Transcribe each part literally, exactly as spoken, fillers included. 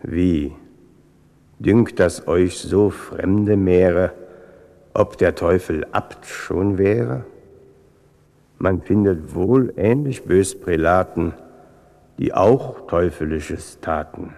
Wie? Dünkt das euch so fremde Meere, ob der Teufel Abt schon wäre? Man findet wohl ähnlich bös Prälaten, die auch Teufelisches taten.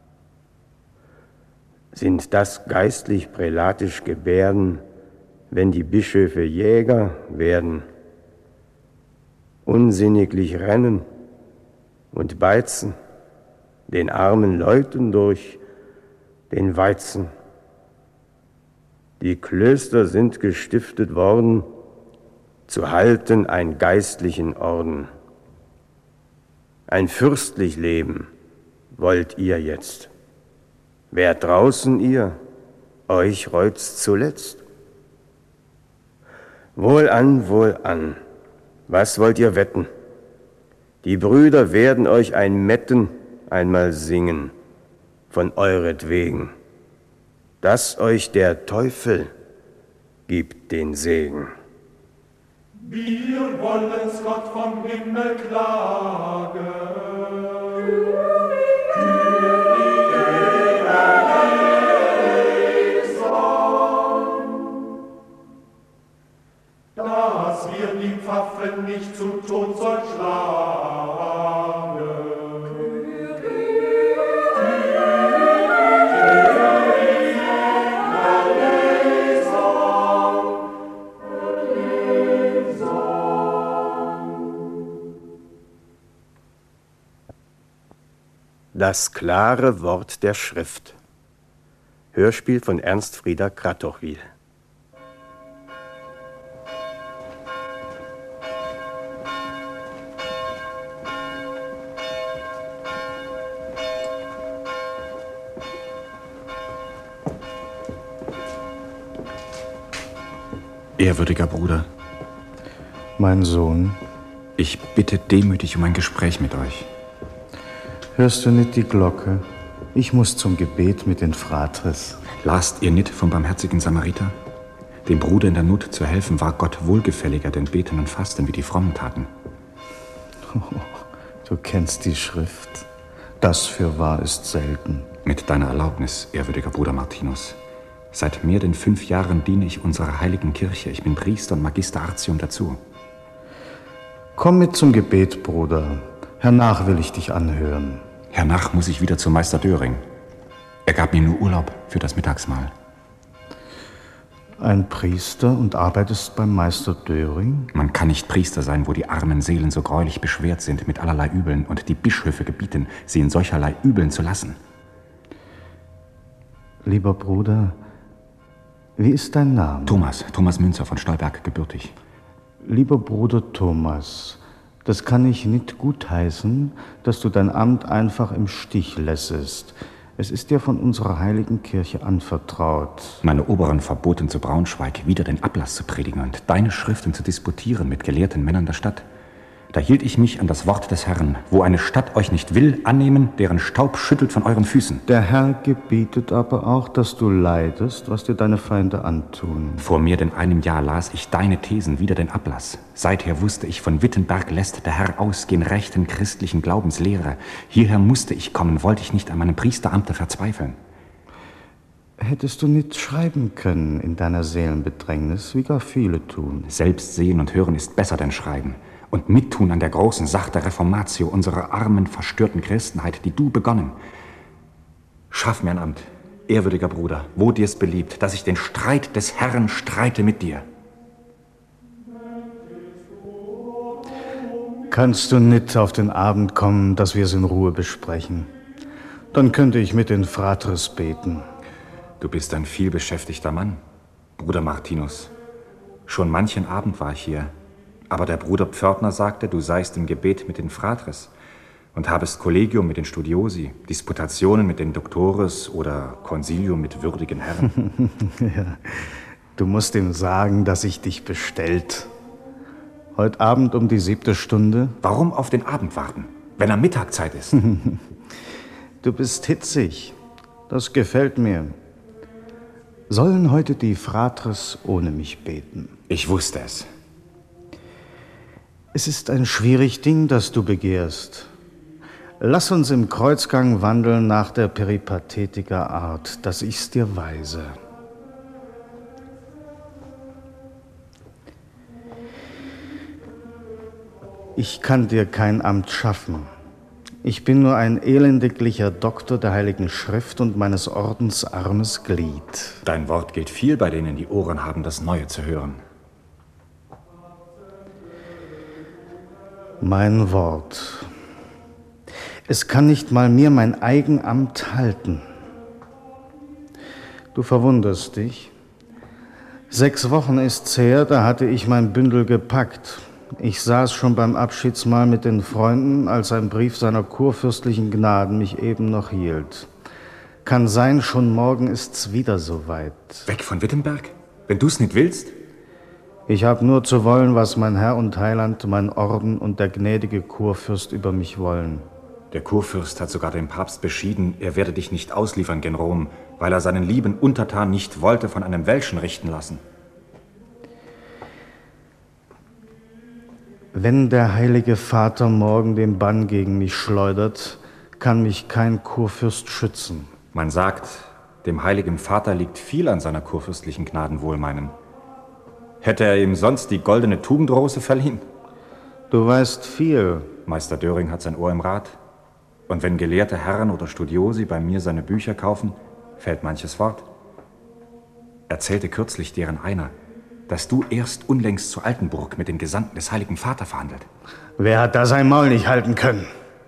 Sind das geistlich-prälatisch Gebärden, wenn die Bischöfe Jäger werden, unsinniglich rennen und beizen, den armen Leuten durch den Weizen? Die Klöster sind gestiftet worden, zu halten ein geistlichen Orden. Ein fürstlich Leben wollt ihr jetzt. Wer draußen ihr, euch reut's zuletzt. Wohlan, wohlan, was wollt ihr wetten? Die Brüder werden euch ein Metten einmal singen, von euretwegen, dass euch der Teufel gibt den Segen. Wir wollen's Gott vom Himmel klagen. Dass wir die Pfaffen nicht zum Tod soll schlagen. Das klare Wort der Schrift. Hörspiel von Ernst Frieder Kratochwil. Ehrwürdiger Bruder, mein Sohn, ich bitte demütig um ein Gespräch mit euch. Hörst du nicht die Glocke? Ich muss zum Gebet mit den Fratres. Lasst ihr nicht vom barmherzigen Samariter? Dem Bruder in der Not zu helfen, war Gott wohlgefälliger, denn Beten und Fasten, wie die Frommen taten. Oh, du kennst die Schrift. Das fürwahr ist selten. Mit deiner Erlaubnis, ehrwürdiger Bruder Martinus. Seit mehr denn fünf Jahren diene ich unserer heiligen Kirche. Ich bin Priester und Magister Artium dazu. Komm mit zum Gebet, Bruder. Hernach will ich dich anhören. Hernach muss ich wieder zu Meister Döring. Er gab mir nur Urlaub für das Mittagsmahl. Ein Priester und arbeitest beim Meister Döring? Man kann nicht Priester sein, wo die armen Seelen so greulich beschwert sind mit allerlei Übeln und die Bischöfe gebieten, sie in solcherlei Übeln zu lassen. Lieber Bruder, wie ist dein Name? Thomas, Thomas Münzer von Stolberg gebürtig. Lieber Bruder Thomas, das kann ich nicht gutheißen, dass du dein Amt einfach im Stich lässest. Es ist dir von unserer heiligen Kirche anvertraut. Meine Oberen verboten zu Braunschweig, wieder den Ablass zu predigen und deine Schriften zu disputieren mit gelehrten Männern der Stadt. Da hielt ich mich an das Wort des Herrn. Wo eine Stadt euch nicht will, annehmen, deren Staub schüttelt von euren Füßen. Der Herr gebietet aber auch, dass du leidest, was dir deine Feinde antun. Vor mehr denn einem Jahr las ich deine Thesen, wieder den Ablass. Seither wusste ich, von Wittenberg lässt der Herr ausgehen rechten christlichen Glaubenslehre. Hierher musste ich kommen, wollte ich nicht an meinem Priesteramte verzweifeln. Hättest du nicht schreiben können in deiner Seelenbedrängnis, wie gar viele tun? Selbst sehen und hören ist besser denn schreiben. Und mittun an der großen Sache der Reformatio unserer armen, verstörten Christenheit, die du begonnen. Schaff mir ein Amt, ehrwürdiger Bruder, wo dir's beliebt, dass ich den Streit des Herrn streite mit dir. Kannst du nicht auf den Abend kommen, dass wir es in Ruhe besprechen? Dann könnte ich mit den Fratres beten. Du bist ein vielbeschäftigter Mann, Bruder Martinus. Schon manchen Abend war ich hier. Aber der Bruder Pförtner sagte, du seist im Gebet mit den Fratres und habest Kollegium mit den Studiosi, Disputationen mit den Doktores oder Consilium mit würdigen Herren. Ja, du musst ihm sagen, dass ich dich bestellt. Heute Abend um die siebte Stunde. Warum auf den Abend warten, wenn er Mittagzeit ist? Du bist hitzig. Das gefällt mir. Sollen heute die Fratres ohne mich beten? Ich wusste es. Es ist ein schwierig Ding, das du begehrst. Lass uns im Kreuzgang wandeln nach der Peripathetiker Art, dass ich's dir weise. Ich kann dir kein Amt schaffen. Ich bin nur ein elendiglicher Doktor der Heiligen Schrift und meines Ordens armes Glied. Dein Wort gilt viel bei denen, die Ohren haben, das Neue zu hören. Mein Wort. Es kann nicht mal mir mein Eigenamt halten. Du verwunderst dich. Sechs Wochen ist's her, da hatte ich mein Bündel gepackt. Ich saß schon beim Abschiedsmahl mit den Freunden, als ein Brief seiner kurfürstlichen Gnaden mich eben noch hielt. Kann sein, schon morgen ist's wieder soweit. Weg von Wittenberg? Wenn du's nicht willst? Ich hab nur zu wollen, was mein Herr und Heiland, mein Orden und der gnädige Kurfürst über mich wollen. Der Kurfürst hat sogar dem Papst beschieden, er werde dich nicht ausliefern gen Rom, weil er seinen lieben Untertan nicht wollte von einem Welschen richten lassen. Wenn der Heilige Vater morgen den Bann gegen mich schleudert, kann mich kein Kurfürst schützen. Man sagt, dem Heiligen Vater liegt viel an seiner kurfürstlichen Gnadenwohlmeinen. Hätte er ihm sonst die goldene Tugendrose verliehen? Du weißt viel. Meister Döring hat sein Ohr im Rat. Und wenn gelehrte Herren oder Studiosi bei mir seine Bücher kaufen, fällt manches fort. Erzählte kürzlich deren einer, dass du erst unlängst zu Altenburg mit den Gesandten des Heiligen Vater verhandelt. Wer hat da sein Maul nicht halten können?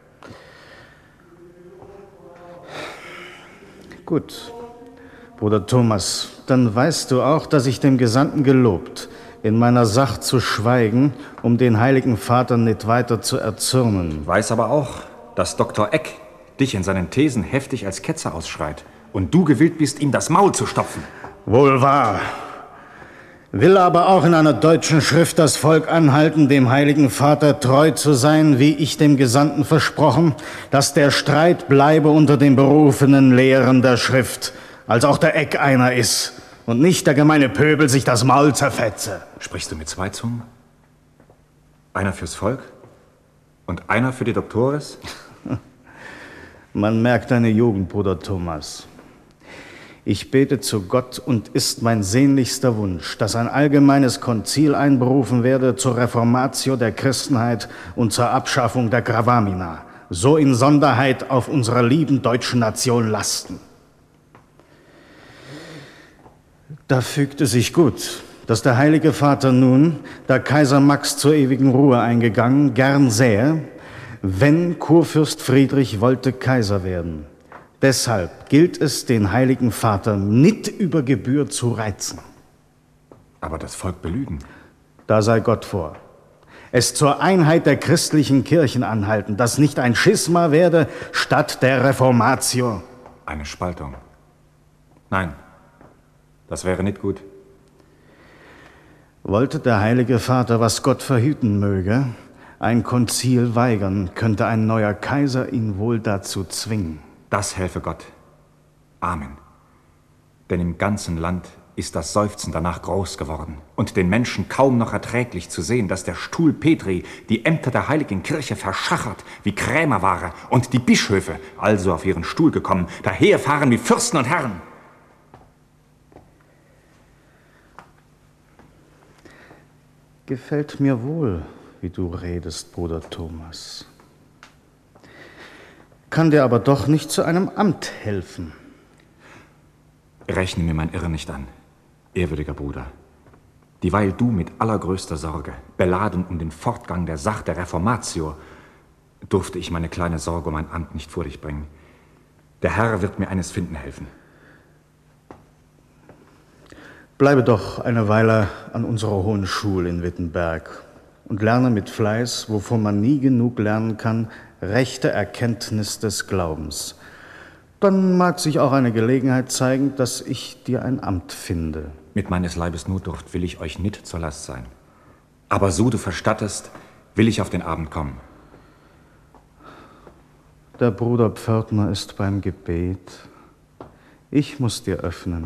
Gut, Bruder Thomas, dann weißt du auch, dass ich dem Gesandten gelobt, in meiner Sache zu schweigen, um den Heiligen Vater nicht weiter zu erzürnen. Weiß aber auch, dass Doktor Eck dich in seinen Thesen heftig als Ketzer ausschreit und du gewillt bist, ihm das Maul zu stopfen. Wohl wahr. Will aber auch in einer deutschen Schrift das Volk anhalten, dem Heiligen Vater treu zu sein, wie ich dem Gesandten versprochen, dass der Streit bleibe unter den berufenen Lehren der Schrift, als auch der Eck einer ist und nicht der gemeine Pöbel sich das Maul zerfetze. Sprichst du mit zwei Zungen? Einer fürs Volk und einer für die Doktores? Man merkt deine Jugend, Bruder Thomas. Ich bete zu Gott und ist mein sehnlichster Wunsch, dass ein allgemeines Konzil einberufen werde zur Reformatio der Christenheit und zur Abschaffung der Gravamina, so in Sonderheit auf unserer lieben deutschen Nation lasten. Da fügte sich gut, dass der Heilige Vater nun, da Kaiser Max zur ewigen Ruhe eingegangen, gern sähe, wenn Kurfürst Friedrich wollte Kaiser werden. Deshalb gilt es, den Heiligen Vater nicht über Gebühr zu reizen. Aber das Volk belügen. Da sei Gott vor. Es zur Einheit der christlichen Kirchen anhalten, dass nicht ein Schisma werde statt der Reformatio. Eine Spaltung. Nein, das wäre nicht gut. Wollte der Heilige Vater, was Gott verhüten möge, ein Konzil weigern, könnte ein neuer Kaiser ihn wohl dazu zwingen. Das helfe Gott. Amen. Denn im ganzen Land ist das Seufzen danach groß geworden und den Menschen kaum noch erträglich zu sehen, dass der Stuhl Petri die Ämter der heiligen Kirche verschachert wie Krämerware und die Bischöfe, also auf ihren Stuhl gekommen, daherfahren wie Fürsten und Herren. Gefällt mir wohl, wie du redest, Bruder Thomas. Kann dir aber doch nicht zu einem Amt helfen. Rechne mir mein Irren nicht an, ehrwürdiger Bruder. Dieweil du mit allergrößter Sorge, beladen um den Fortgang der Sache der Reformatio, durfte ich meine kleine Sorge um mein Amt nicht vor dich bringen. Der Herr wird mir eines finden helfen. Bleibe doch eine Weile an unserer hohen Schule in Wittenberg und lerne mit Fleiß, wovon man nie genug lernen kann, rechte Erkenntnis des Glaubens. Dann mag sich auch eine Gelegenheit zeigen, dass ich dir ein Amt finde. Mit meines Leibes Notdurft will ich euch nicht zur Last sein. Aber so du verstattest, will ich auf den Abend kommen. Der Bruder Pförtner ist beim Gebet. Ich muss dir öffnen.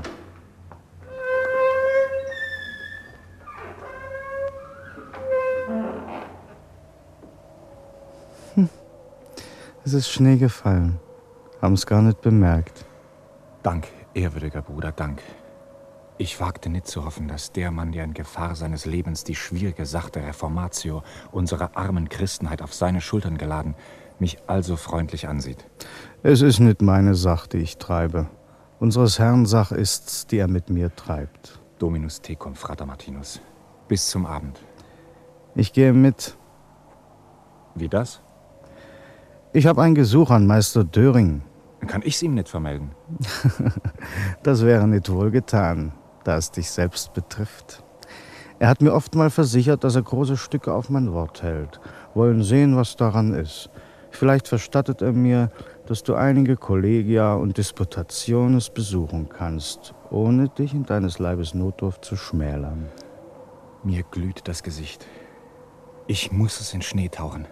Es ist Schnee gefallen. Haben es gar nicht bemerkt. Dank, ehrwürdiger Bruder, Dank. Ich wagte nicht zu hoffen, dass der Mann, der in Gefahr seines Lebens die schwierige sachte Reformatio unserer armen Christenheit auf seine Schultern geladen, mich also freundlich ansieht. Es ist nicht meine Sache, die ich treibe. Unseres Herrn Sache ist's, die er mit mir treibt. Dominus tecum, Frater Martinus. Bis zum Abend. Ich gehe mit. Wie das? Ich habe ein Gesuch an Meister Döring. Kann ich's ihm nicht vermelden? Das wäre nicht wohl getan, da es dich selbst betrifft. Er hat mir oft mal versichert, dass er große Stücke auf mein Wort hält. Wollen sehen, was daran ist. Vielleicht verstattet er mir, dass du einige Kollegia und Disputationes besuchen kannst, ohne dich in deines Leibes Notdurft zu schmälern. Mir glüht das Gesicht. Ich muss es in Schnee tauchen.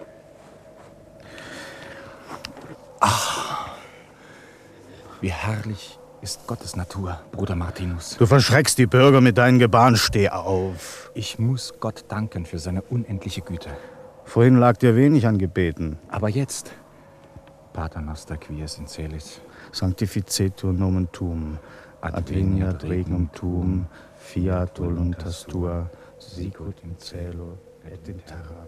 Ach, wie herrlich ist Gottes Natur, Bruder Martinus. Du verschreckst die Bürger mit deinen Gebaren, steh auf. Ich muss Gott danken für seine unendliche Güte. Vorhin lag dir wenig an Gebeten. Aber jetzt, Pater noster quies in celis, Sanctificetur nomen tuum, adveniat regnum tuum, fiat voluntas tua, sicut in cielo et in terra.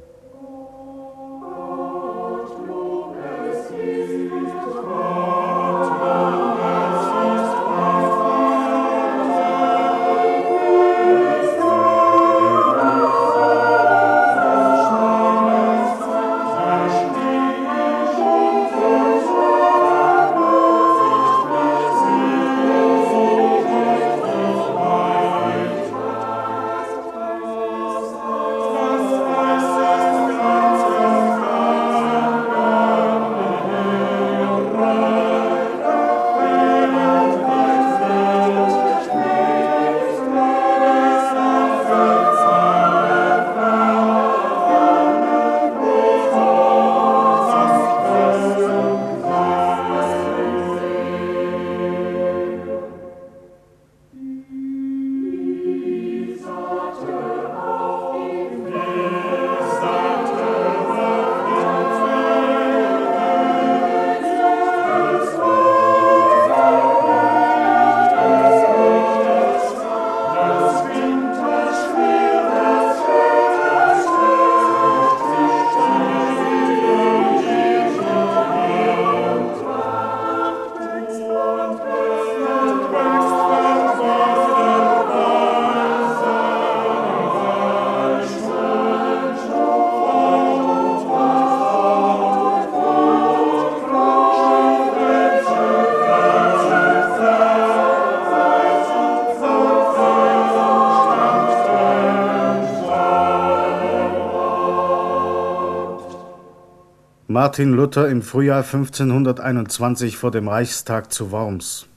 Martin Luther im Frühjahr fünfzehnhunderteinundzwanzig vor dem Reichstag zu Worms.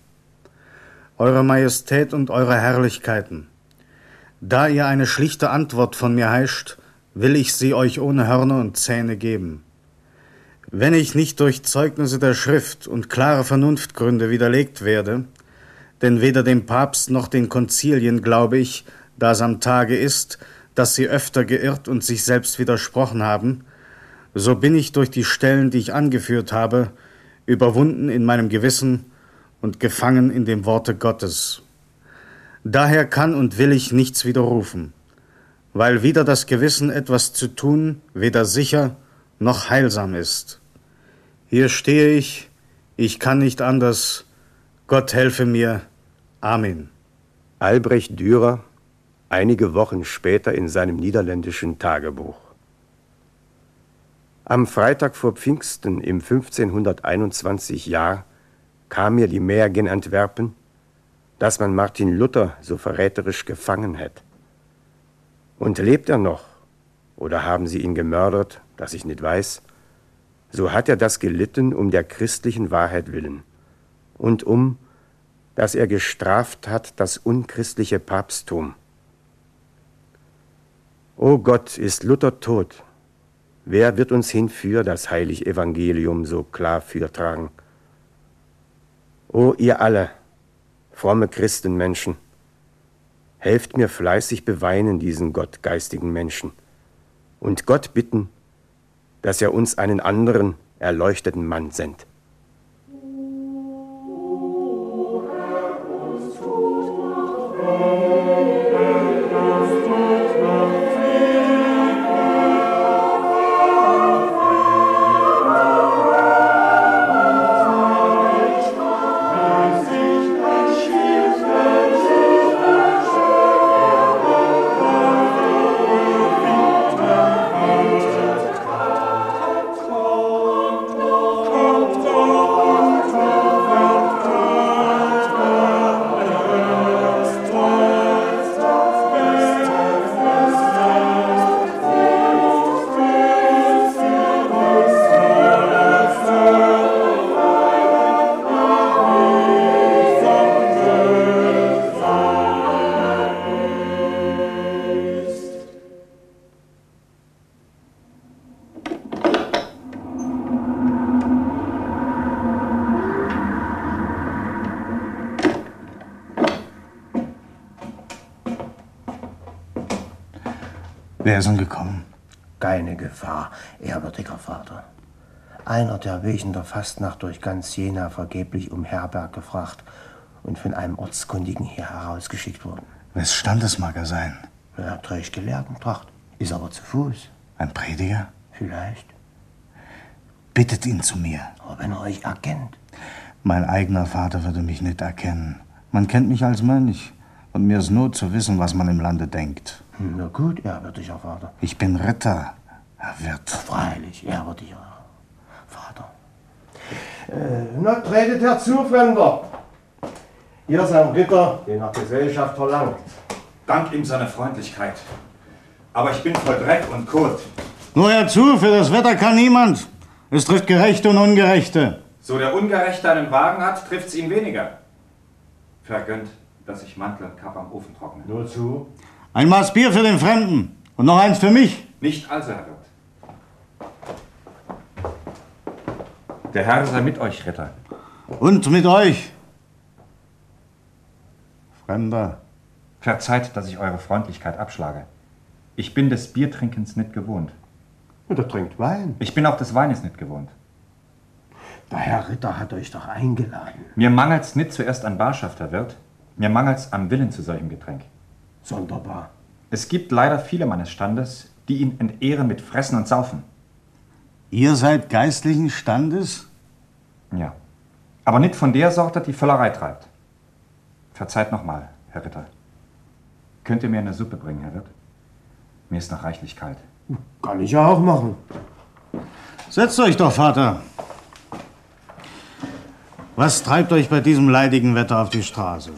Eure Majestät und eure Herrlichkeiten, da ihr eine schlichte Antwort von mir heischt, will ich sie euch ohne Hörner und Zähne geben. Wenn ich nicht durch Zeugnisse der Schrift und klare Vernunftgründe widerlegt werde, denn weder dem Papst noch den Konzilien glaube ich, da es am Tage ist, dass sie öfter geirrt und sich selbst widersprochen haben, so bin ich durch die Stellen, die ich angeführt habe, überwunden in meinem Gewissen und gefangen in dem Worte Gottes. Daher kann und will ich nichts widerrufen, weil wider das Gewissen etwas zu tun weder sicher noch heilsam ist. Hier stehe ich, ich kann nicht anders, Gott helfe mir. Amen. Albrecht Dürer, einige Wochen später in seinem niederländischen Tagebuch. Am Freitag vor Pfingsten im fünfzehnhunderteinundzwanzig Jahr kam mir die Mähr gen Antwerpen, dass man Martin Luther so verräterisch gefangen hätt. Und lebt er noch, oder haben sie ihn gemördert, dass ich nicht weiß, so hat er das gelitten um der christlichen Wahrheit willen und um, dass er gestraft hat das unchristliche Papsttum. O Gott, ist Luther tot, wer wird uns hinfür das heilige Evangelium so klar fürtragen? O ihr alle, fromme Christenmenschen, helft mir fleißig beweinen diesen gottgeistigen Menschen und Gott bitten, dass er uns einen anderen erleuchteten Mann sendet. Wer ist denn gekommen? Keine Gefahr, ehrwürdiger Vater. Einer der wegen der Fastnacht durch ganz Jena vergeblich um Herberg gefragt und von einem Ortskundigen hier herausgeschickt worden. Wes Standes mag er sein? Er trägt Gelehrtentracht, ist aber zu Fuß. Ein Prediger? Vielleicht. Bittet ihn zu mir. Aber wenn er euch erkennt. Mein eigener Vater würde mich nicht erkennen. Man kennt mich als Mönch. Und mir ist Not zu wissen, was man im Lande denkt. Na gut, ehrwürdiger Vater. Ich bin Ritter, Herr Wirt. Freilich, ehrwürdiger Vater. Äh, na, tretet herzu, Fremder. Ihr seid ein Ritter, den nach Gesellschaft verlangt. Dank ihm seiner Freundlichkeit. Aber ich bin voll Dreck und Kot. Nur herzu, für das Wetter kann niemand. Es trifft Gerechte und Ungerechte. So der Ungerechte einen Wagen hat, trifft's ihn weniger. Vergönnt, dass ich Mantel und Kappe am Ofen trockne. Nur zu. Ein Maß Bier für den Fremden und noch eins für mich. Nicht also, Herr Wirt. Der Herr sei mit euch, Ritter. Und mit euch. Fremder. Verzeiht, dass ich eure Freundlichkeit abschlage. Ich bin des Biertrinkens nicht gewohnt. Und er trinkt Wein. Ich bin auch des Weines nicht gewohnt. Der Herr Ritter hat euch doch eingeladen. Mir mangelt's nicht zuerst an Barschaft, Herr Wirt. Mir mangelt's am Willen zu solchem Getränk. Sonderbar. Es gibt leider viele meines Standes, die ihn entehren mit Fressen und Saufen. Ihr seid geistlichen Standes? Ja. Aber nicht von der Sorte, die Völlerei treibt. Verzeiht nochmal, Herr Ritter. Könnt ihr mir eine Suppe bringen, Herr Wirt? Mir ist noch reichlich kalt. Kann ich ja auch machen. Setzt euch doch, Vater. Was treibt euch bei diesem leidigen Wetter auf die Straße?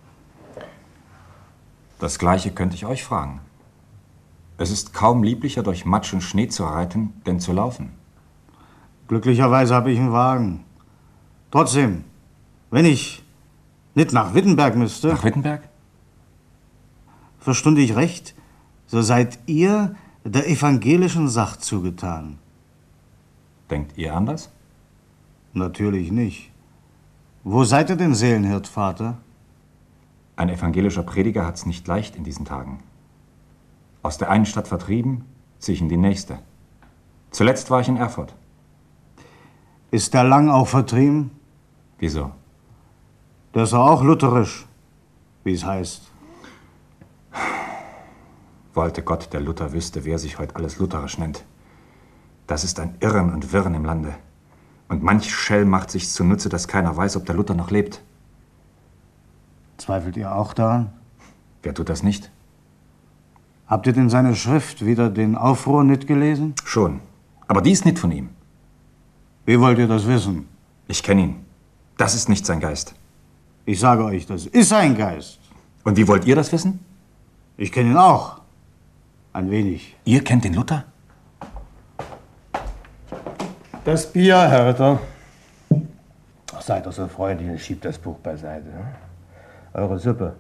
Das Gleiche könnte ich euch fragen. Es ist kaum lieblicher, durch Matsch und Schnee zu reiten, denn zu laufen. Glücklicherweise habe ich einen Wagen. Trotzdem, wenn ich nicht nach Wittenberg müsste... Nach Wittenberg? Verstund ich recht, so seid ihr der evangelischen Sach zugetan. Denkt ihr anders? Natürlich nicht. Wo seid ihr denn Seelenhirt, Vater? Ein evangelischer Prediger hat's nicht leicht in diesen Tagen. Aus der einen Stadt vertrieben, ziehe ich in die nächste. Zuletzt war ich in Erfurt. Ist der Lang auch vertrieben? Wieso? Der ist auch lutherisch, wie es heißt. Wollte Gott, der Luther wüsste, wer sich heute alles lutherisch nennt. Das ist ein Irren und Wirren im Lande. Und manch Schell macht sich's zunutze, dass keiner weiß, ob der Luther noch lebt. Zweifelt ihr auch daran? Wer tut das nicht? Habt ihr denn seine Schrift wieder den Aufruhr nicht gelesen? Schon. Aber die ist nicht von ihm. Wie wollt ihr das wissen? Ich kenne ihn. Das ist nicht sein Geist. Ich sage euch, das ist sein Geist. Und wie wollt ihr das wissen? Ich kenne ihn auch. Ein wenig. Ihr kennt den Luther? Das Bier, Herr Ritter. Ach, seid doch so freundlich und schiebt das Buch beiseite. Ne? Eure Suppe.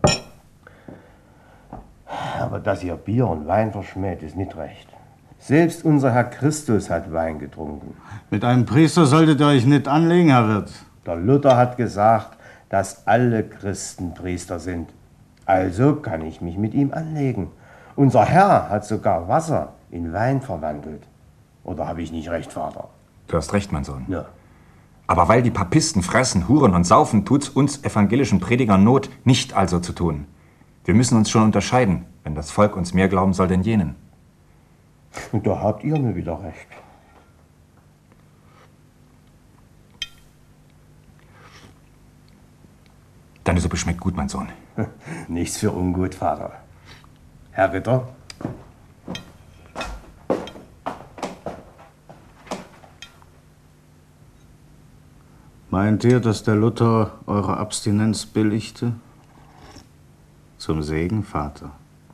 Aber dass ihr Bier und Wein verschmäht, ist nicht recht. Selbst unser Herr Christus hat Wein getrunken. Mit einem Priester solltet ihr euch nicht anlegen, Herr Wirt. Der Luther hat gesagt, dass alle Christen Priester sind. Also kann ich mich mit ihm anlegen. Unser Herr hat sogar Wasser in Wein verwandelt. Oder habe ich nicht recht, Vater? Du hast recht, mein Sohn. Ja. Aber weil die Papisten fressen, huren und saufen, tut's uns evangelischen Predigern Not, nicht also zu tun. Wir müssen uns schon unterscheiden, wenn das Volk uns mehr glauben soll denn jenen. Und da habt ihr mir wieder recht. Deine Suppe schmeckt gut, mein Sohn. Nichts für ungut, Vater. Herr Ritter? Meint ihr, dass der Luther eure Abstinenz billigte? Zum Segen, Vater.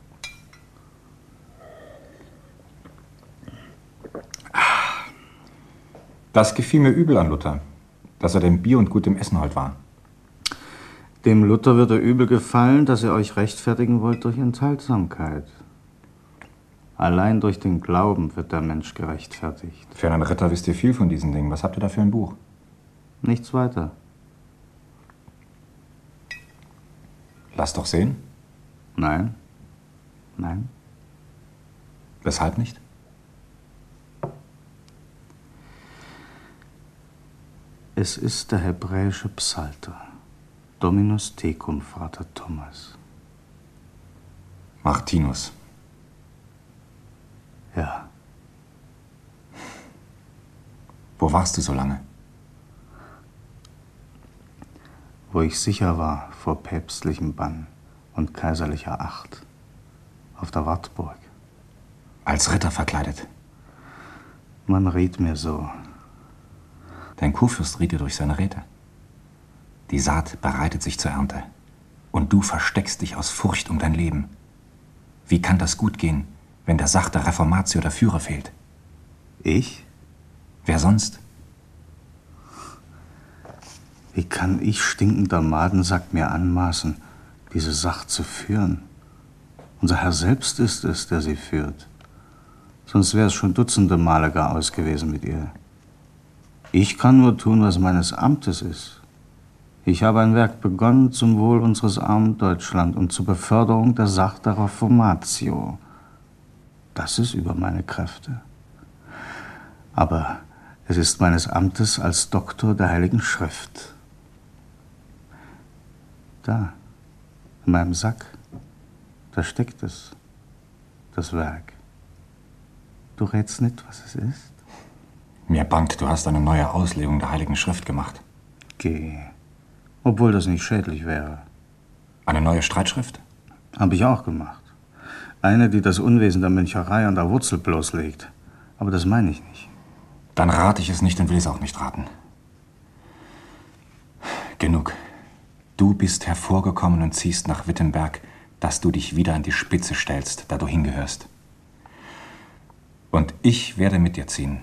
Das gefiel mir übel an Luther, dass er dem Bier und gutem Essen hold war. Dem Luther wird er übel gefallen, dass ihr euch rechtfertigen wollt durch Enthaltsamkeit. Allein durch den Glauben wird der Mensch gerechtfertigt. Für einen Ritter wisst ihr viel von diesen Dingen. Was habt ihr da für ein Buch? Nichts weiter. Lass doch sehen. Nein. Nein. Weshalb nicht? Es ist der hebräische Psalter. Dominus tecum, Vater Thomas. Martinus. Ja. Wo warst du so lange? Wo ich sicher war vor päpstlichem Bann und kaiserlicher Acht. Auf der Wartburg. Als Ritter verkleidet? Man riet mir so. Dein Kurfürst riet dir durch seine Räte. Die Saat bereitet sich zur Ernte. Und du versteckst dich aus Furcht um dein Leben. Wie kann das gut gehen, wenn der sachte Reformatio der Führer fehlt? Ich? Wer sonst? Wie kann ich, stinkender Madensack, mir anmaßen, diese Sache zu führen? Unser Herr selbst ist es, der sie führt. Sonst wäre es schon dutzende Male gar aus gewesen mit ihr. Ich kann nur tun, was meines Amtes ist. Ich habe ein Werk begonnen zum Wohl unseres armen Deutschland und zur Beförderung der Sache der Reformatio. Das ist über meine Kräfte. Aber es ist meines Amtes als Doktor der Heiligen Schrift. Da, in meinem Sack, da steckt es, das Werk. Du rätst nicht, was es ist? Mir bangt, du hast eine neue Auslegung der Heiligen Schrift gemacht. Geh. Obwohl das nicht schädlich wäre. Eine neue Streitschrift? Habe ich auch gemacht. Eine, die das Unwesen der Möncherei an der Wurzel bloßlegt. Aber das meine ich nicht. Dann rate ich es nicht und will es auch nicht raten. Genug. Du bist hervorgekommen und ziehst nach Wittenberg, dass du dich wieder an die Spitze stellst, da du hingehörst. Und ich werde mit dir ziehen.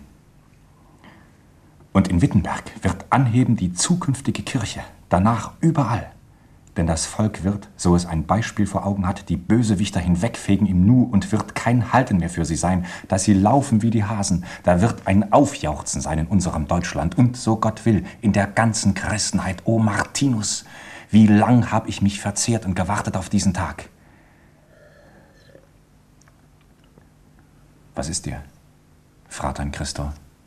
Und in Wittenberg wird anheben die zukünftige Kirche, danach überall. Denn das Volk wird, so es ein Beispiel vor Augen hat, die Bösewichter hinwegfegen im Nu und wird kein Halten mehr für sie sein, dass sie laufen wie die Hasen. Da wird ein Aufjauchzen sein in unserem Deutschland und, so Gott will, in der ganzen Christenheit. O Martinus, wie lang hab ich mich verzehrt und gewartet auf diesen Tag. Was ist dir, Frater in Christo?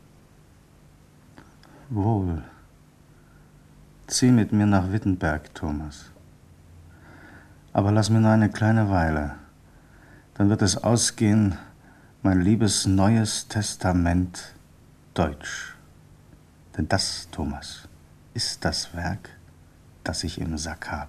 Wohl. Zieh mit mir nach Wittenberg, Thomas. Aber lass mir nur eine kleine Weile. Dann wird es ausgehen, mein liebes Neues Testament Deutsch. Denn das, Thomas, ist das Werk, das ich im Sack habe.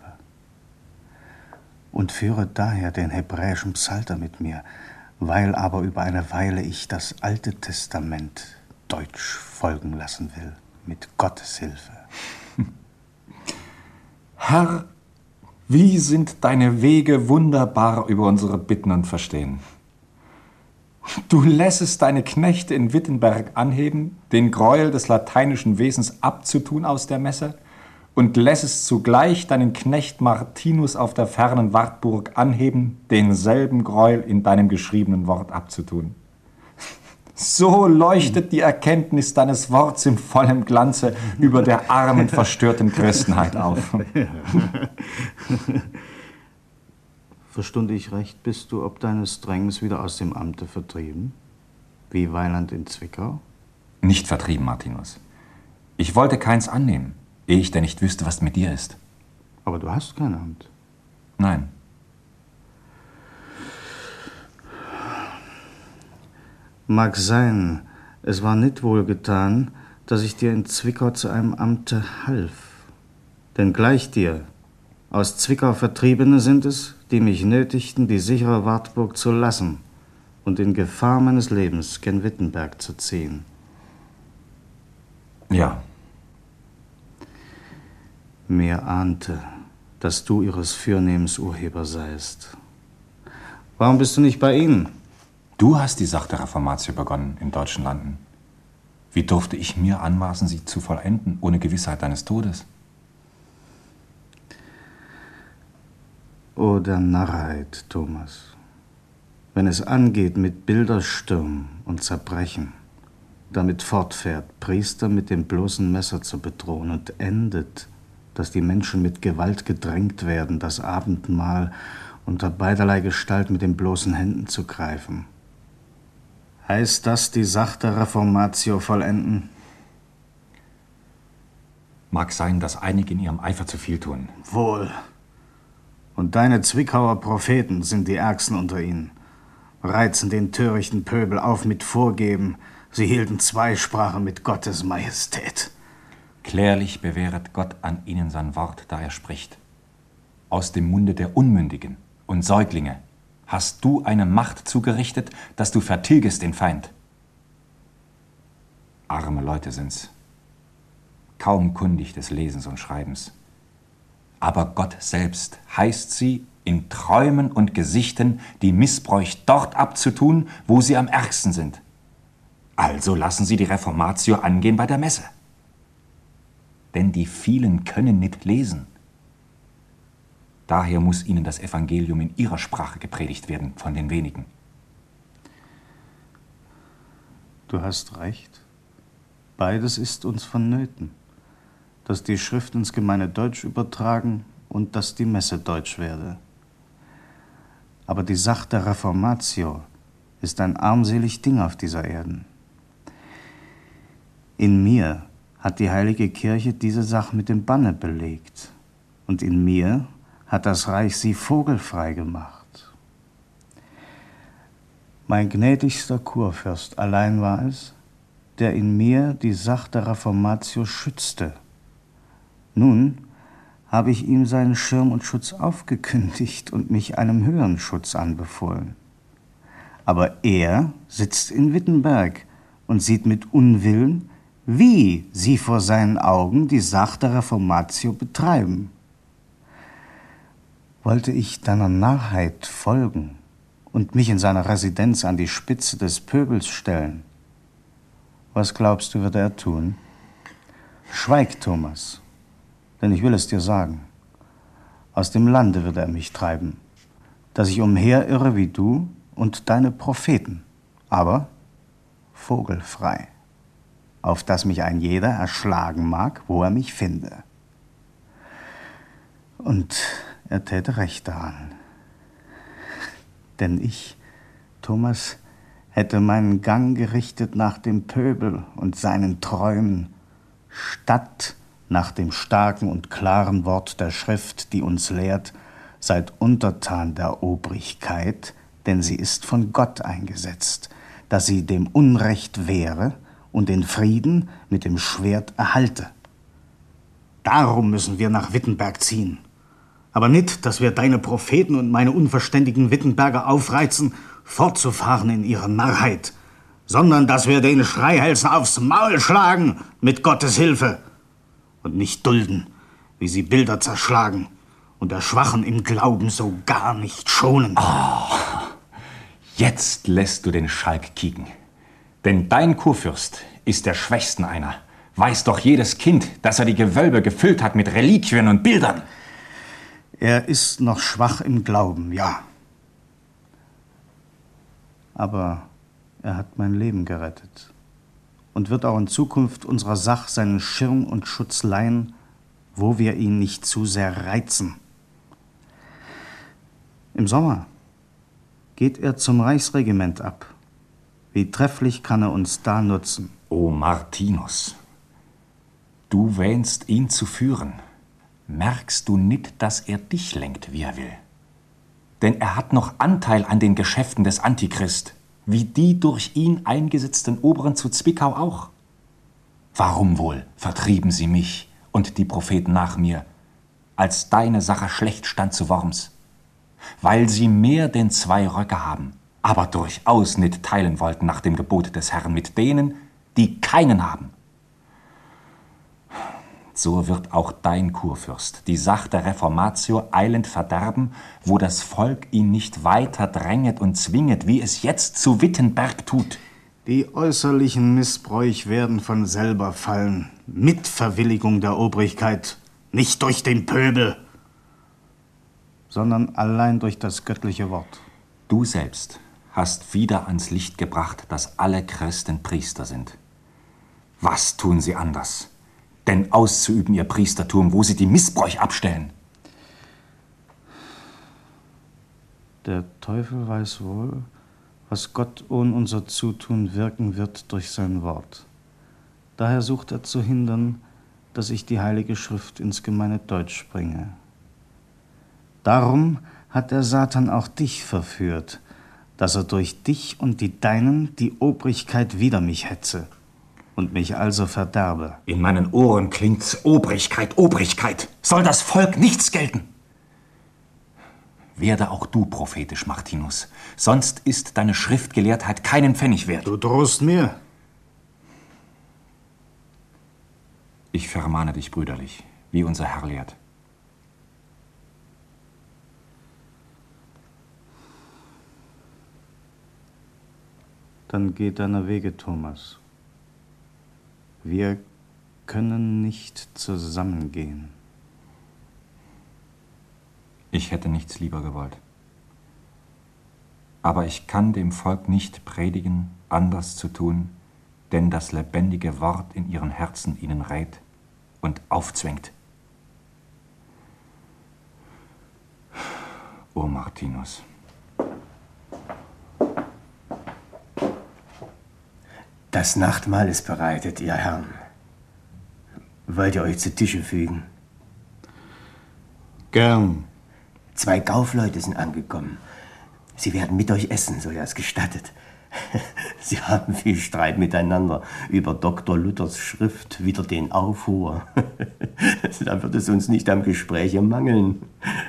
Und führe daher den hebräischen Psalter mit mir, weil aber über eine Weile ich das Alte Testament Deutsch folgen lassen will, mit Gottes Hilfe. Herr, wie sind deine Wege wunderbar über unsere Bitten und Verstehen. Du lässest deine Knechte in Wittenberg anheben, den Gräuel des lateinischen Wesens abzutun aus der Messe, und lässest zugleich deinen Knecht Martinus auf der fernen Wartburg anheben, denselben Gräuel in deinem geschriebenen Wort abzutun. So leuchtet die Erkenntnis deines Worts im vollen Glanze über der armen, verstörten Christenheit auf. Verstund ich recht, bist du ob deines Drängens wieder aus dem Amte vertrieben? Wie Weiland in Zwickau? Nicht vertrieben, Martinus. Ich wollte keins annehmen, ehe ich denn nicht wüsste, was mit dir ist. Aber du hast kein Amt. Nein. Mag sein, es war nicht wohlgetan, dass ich dir in Zwickau zu einem Amte half. Denn gleich dir, aus Zwickau Vertriebene sind es, die mich nötigten, die sichere Wartburg zu lassen und in Gefahr meines Lebens gen Wittenberg zu ziehen. Ja. Mir ahnte, dass du ihres Fürnehmens Urheber seist. Warum bist du nicht bei ihnen? Du hast die Sache der Reformatio begonnen in deutschen Landen. Wie durfte ich mir anmaßen, sie zu vollenden, ohne Gewissheit deines Todes? O der Narrheit, Thomas. Wenn es angeht mit Bildersturm und Zerbrechen, damit fortfährt, Priester mit dem bloßen Messer zu bedrohen und endet, dass die Menschen mit Gewalt gedrängt werden, das Abendmahl unter beiderlei Gestalt mit den bloßen Händen zu greifen. Heißt das die Sache der Reformatio vollenden? Mag sein, dass einige in ihrem Eifer zu viel tun. Wohl. Und deine Zwickauer Propheten sind die Ärgsten unter ihnen. Reizen den törichten Pöbel auf mit Vorgeben, sie hielten Zweisprache mit Gottes Majestät. Klärlich bewähret Gott an ihnen sein Wort, da er spricht. Aus dem Munde der Unmündigen und Säuglinge hast du eine Macht zugerichtet, dass du vertilgest den Feind. Arme Leute sind's, kaum kundig des Lesens und Schreibens. Aber Gott selbst heißt sie, in Träumen und Gesichten die Missbräuch dort abzutun, wo sie am ärgsten sind. Also lassen sie die Reformatio angehen bei der Messe. Denn die vielen können nicht lesen. Daher muss ihnen das Evangelium in ihrer Sprache gepredigt werden von den wenigen. Du hast recht. Beides ist uns vonnöten. Dass die Schrift ins gemeine Deutsch übertragen und dass die Messe deutsch werde. Aber die Sache der Reformatio ist ein armselig Ding auf dieser Erden. In mir hat die heilige Kirche diese Sache mit dem Banne belegt. Und in mir hat das Reich sie vogelfrei gemacht. Mein gnädigster Kurfürst allein war es, der in mir die Sache der Reformatio schützte. Nun habe ich ihm seinen Schirm und Schutz aufgekündigt und mich einem höheren Schutz anbefohlen. Aber er sitzt in Wittenberg und sieht mit Unwillen, wie sie vor seinen Augen die Sache der Reformatio betreiben. Wollte ich deiner Narrheit folgen und mich in seiner Residenz an die Spitze des Pöbels stellen, was glaubst du, würde er tun? Schweig, Thomas, denn ich will es dir sagen. Aus dem Lande wird er mich treiben, dass ich umherirre wie du und deine Propheten, aber vogelfrei, auf dass mich ein jeder erschlagen mag, wo er mich finde. Und er täte recht daran. Denn ich, Thomas, hätte meinen Gang gerichtet nach dem Pöbel und seinen Träumen, statt nach dem starken und klaren Wort der Schrift, die uns lehrt, seid untertan der Obrigkeit, denn sie ist von Gott eingesetzt, dass sie dem Unrecht wehre und den Frieden mit dem Schwert erhalte. Darum müssen wir nach Wittenberg ziehen. Aber nicht, dass wir deine Propheten und meine unverständigen Wittenberger aufreizen, fortzufahren in ihrer Narrheit, sondern dass wir den Schreihälsen aufs Maul schlagen mit Gottes Hilfe und nicht dulden, wie sie Bilder zerschlagen und der Schwachen im Glauben so gar nicht schonen. Oh, jetzt lässt du den Schalk kieken. Denn dein Kurfürst ist der Schwächsten einer. Weiß doch jedes Kind, dass er die Gewölbe gefüllt hat mit Reliquien und Bildern. Er ist noch schwach im Glauben, ja. Aber er hat mein Leben gerettet und wird auch in Zukunft unserer Sache seinen Schirm und Schutz leihen, wo wir ihn nicht zu sehr reizen. Im Sommer geht er zum Reichsregiment ab. Wie trefflich kann er uns da nutzen? O Martinus, du wähnst ihn zu führen. Merkst du nicht, dass er dich lenkt, wie er will? Denn er hat noch Anteil an den Geschäften des Antichrist, wie die durch ihn eingesetzten Oberen zu Zwickau auch. Warum wohl vertrieben sie mich und die Propheten nach mir, als deine Sache schlecht stand zu Worms? Weil sie mehr denn zwei Röcke haben, aber durchaus nicht teilen wollten nach dem Gebot des Herrn mit denen, die keinen haben. So wird auch dein Kurfürst die Sache der Reformatio eilend verderben, wo das Volk ihn nicht weiter dränget und zwinget, wie es jetzt zu Wittenberg tut. Die äußerlichen Missbräuch werden von selber fallen, mit Verwilligung der Obrigkeit, nicht durch den Pöbel, sondern allein durch das göttliche Wort. Du selbst hast wieder ans Licht gebracht, dass alle Christen Priester sind. Was tun sie anders, denn auszuüben ihr Priestertum, wo sie die Missbräuch abstellen? Der Teufel weiß wohl, was Gott ohne unser Zutun wirken wird durch sein Wort. Daher sucht er zu hindern, dass ich die Heilige Schrift ins gemeine Deutsch bringe. Darum hat der Satan auch dich verführt, dass er durch dich und die Deinen die Obrigkeit wider mich hetze und mich also verderbe. In meinen Ohren klingt's Obrigkeit, Obrigkeit. Soll das Volk nichts gelten? Werde auch du prophetisch, Martinus, sonst ist deine Schriftgelehrtheit keinen Pfennig wert. Du drohst mir. Ich vermahne dich brüderlich, wie unser Herr lehrt. Dann geh deiner Wege, Thomas. Wir können nicht zusammengehen. Ich hätte nichts lieber gewollt. Aber ich kann dem Volk nicht predigen, anders zu tun, denn das lebendige Wort in ihren Herzen ihnen rät und aufzwängt. O Martinus. Das Nachtmahl ist bereitet, ihr Herren. Wollt ihr euch zu Tische fügen? Gern. Zwei Kaufleute sind angekommen. Sie werden mit euch essen, so ja es gestattet. Sie haben viel Streit miteinander über Doktor Luthers Schrift, wieder den Aufruhr. Da wird es uns nicht am Gespräche mangeln.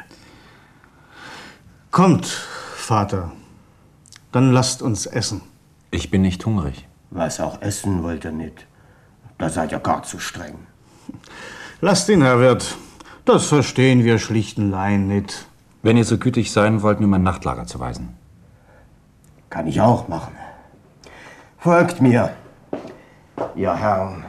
Kommt, Vater, dann lasst uns essen. Ich bin nicht hungrig. Was auch essen wollt ihr nicht. Da seid ihr gar zu streng. Lasst ihn, Herr Wirt. Das verstehen wir schlichten Laien nicht. Wenn ihr so gütig sein wollt, mir mein Nachtlager zu weisen. Kann ich auch machen. Folgt mir, ihr Herren.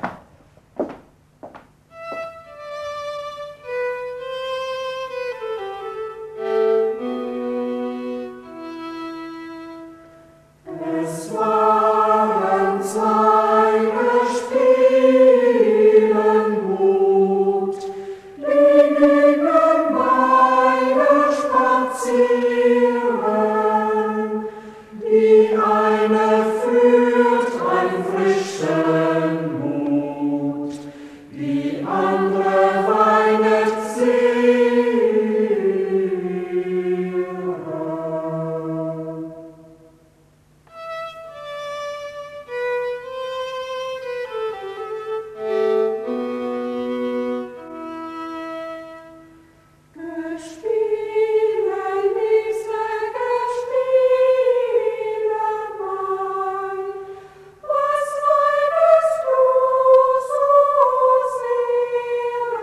Es waren zwei gespielen Mut, die gingen beide spazieren. Die eine führt ein frischen Mut, die andere weinet sehr. Gespielen, liebste, gespielen mein. Was weinest du so sehr?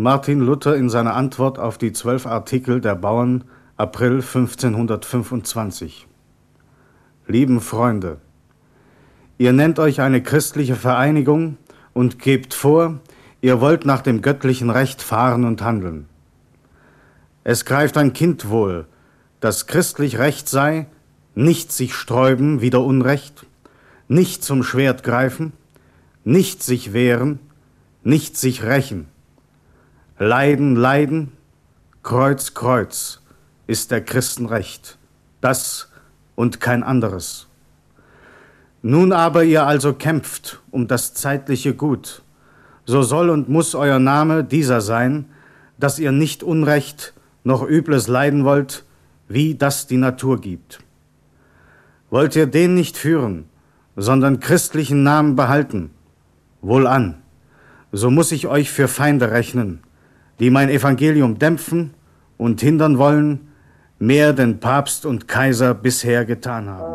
Martin Luther in seiner Antwort auf die zwölf Artikel der Bauern, April fünfzehnhundertfünfundzwanzig. Lieben Freunde, ihr nennt euch eine christliche Vereinigung und gebt vor, ihr wollt nach dem göttlichen Recht fahren und handeln. Es greift ein Kind wohl, dass christlich Recht sei, nicht sich sträuben wider Unrecht, nicht zum Schwert greifen, nicht sich wehren, nicht sich rächen. Leiden, Leiden, Kreuz, Kreuz ist der Christen Recht, das und kein anderes. Nun aber ihr also kämpft um das zeitliche Gut, so soll und muss euer Name dieser sein, dass ihr nicht Unrecht noch Übles leiden wollt, wie das die Natur gibt. Wollt ihr den nicht führen, sondern christlichen Namen behalten, wohlan, so muss ich euch für Feinde rechnen, die mein Evangelium dämpfen und hindern wollen, mehr denn Papst und Kaiser bisher getan haben.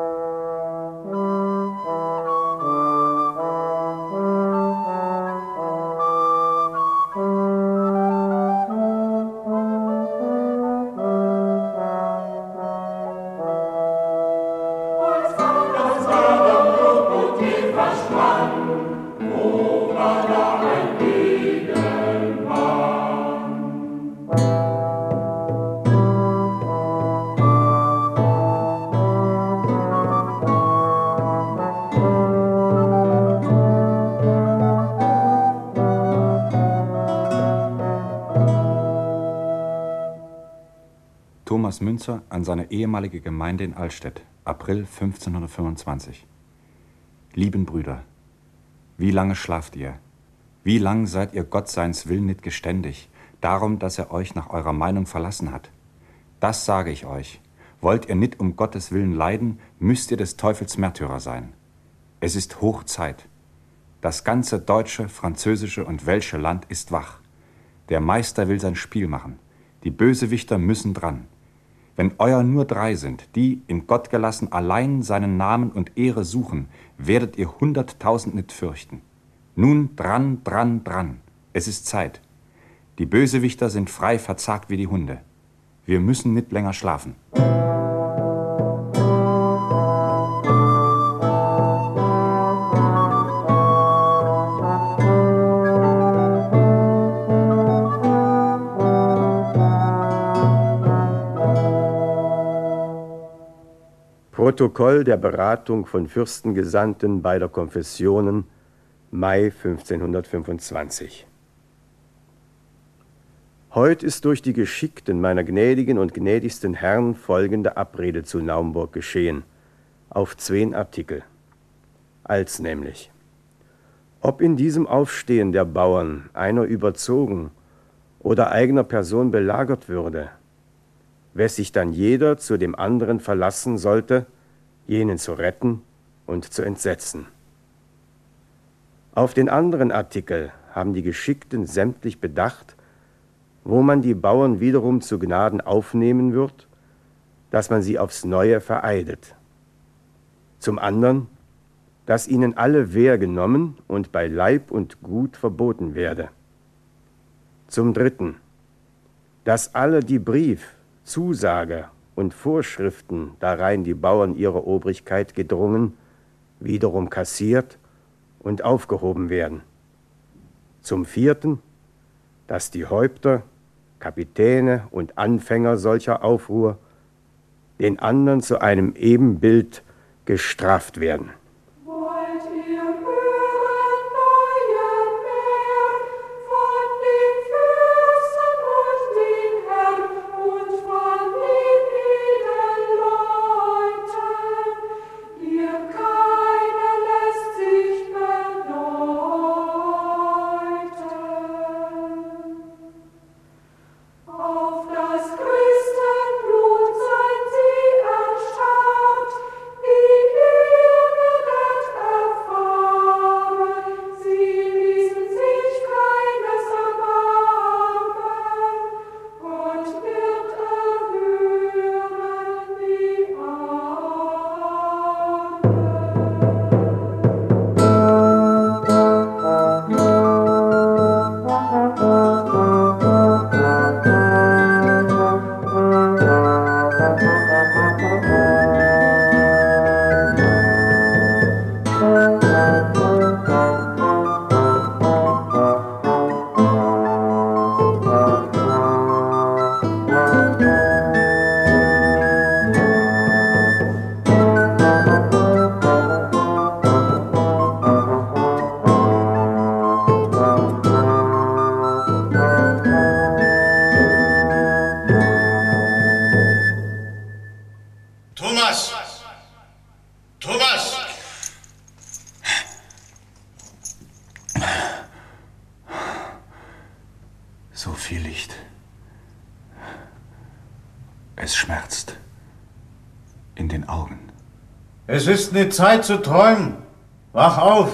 Thomas Münzer an seine ehemalige Gemeinde in Altstedt, April fünfzehnhundertfünfundzwanzig. Lieben Brüder, wie lange schlaft ihr? Wie lang seid ihr Gott seins Willen nicht geständig, darum, dass er euch nach eurer Meinung verlassen hat? Das sage ich euch. Wollt ihr nicht um Gottes Willen leiden, müsst ihr des Teufels Märtyrer sein. Es ist Hochzeit. Das ganze deutsche, französische und welsche Land ist wach. Der Meister will sein Spiel machen. Die Bösewichter müssen dran. Wenn euer nur drei sind, die, in Gott gelassen, allein seinen Namen und Ehre suchen, werdet ihr hunderttausend nicht fürchten. Nun dran, dran, dran. Es ist Zeit. Die Bösewichter sind frei verzagt wie die Hunde. Wir müssen nicht länger schlafen. Protokoll der Beratung von Fürstengesandten beider Konfessionen, Mai fünfzehnhundertfünfundzwanzig. Heut ist durch die Geschickten meiner gnädigen und gnädigsten Herren folgende Abrede zu Naumburg geschehen, auf zween Artikel. Als nämlich, ob in diesem Aufstehen der Bauern einer überzogen oder eigener Person belagert würde, wes sich dann jeder zu dem anderen verlassen sollte, jenen zu retten und zu entsetzen. Auf den anderen Artikel haben die Geschickten sämtlich bedacht, wo man die Bauern wiederum zu Gnaden aufnehmen wird, dass man sie aufs Neue vereidet. Zum anderen, dass ihnen alle Wehr genommen und bei Leib und Gut verboten werde. Zum dritten, dass alle die Brief, Zusage und Vorschriften, darein die Bauern ihrer Obrigkeit gedrungen, wiederum kassiert und aufgehoben werden. Zum vierten, dass die Häupter, Kapitäne und Anfänger solcher Aufruhr den anderen zu einem Ebenbild gestraft werden. Wie So viel Licht. Es schmerzt. In den Augen. Es ist nicht Zeit zu träumen. Wach auf!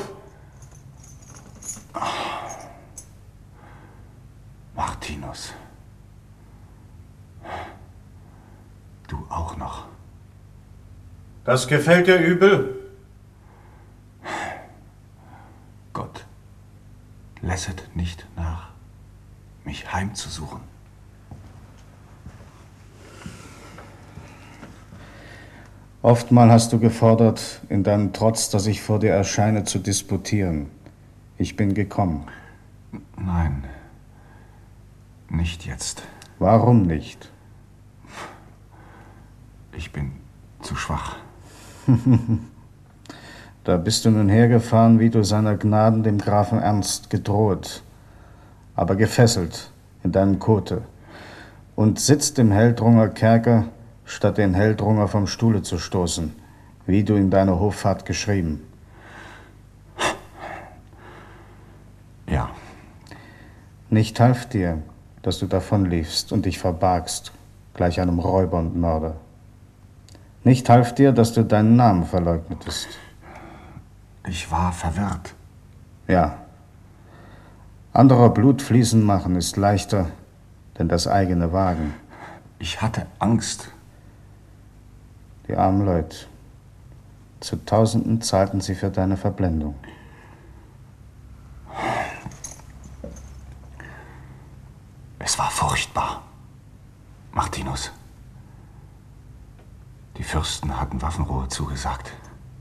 Martinus. Du auch noch. Das gefällt dir übel? Gott, lässet nicht nach, mich heimzusuchen. Oftmal hast du gefordert, in deinem Trotz, dass ich vor dir erscheine, zu disputieren. Ich bin gekommen. Nein, nicht jetzt. Warum nicht? Ich bin zu schwach. Da bist du nun hergefahren, wie du seiner Gnaden dem Grafen Ernst gedroht, aber gefesselt in deinem Kote und sitzt im Heldrunger Kerker, statt den Heldrunger vom Stuhle zu stoßen, wie du in deiner Hoffahrt geschrieben. Ja. Nicht half dir, dass du davonliefst und dich verbargst, gleich einem Räuber und Mörder. Nicht half dir, dass du deinen Namen verleugnetest. Ich war verwirrt. Ja. Anderer Blut fließen machen ist leichter, denn das eigene Wagen. Ich hatte Angst. Die armen Leute. Zu Tausenden zahlten sie für deine Verblendung. Es war furchtbar, Martinus. Die Fürsten hatten Waffenruhe zugesagt.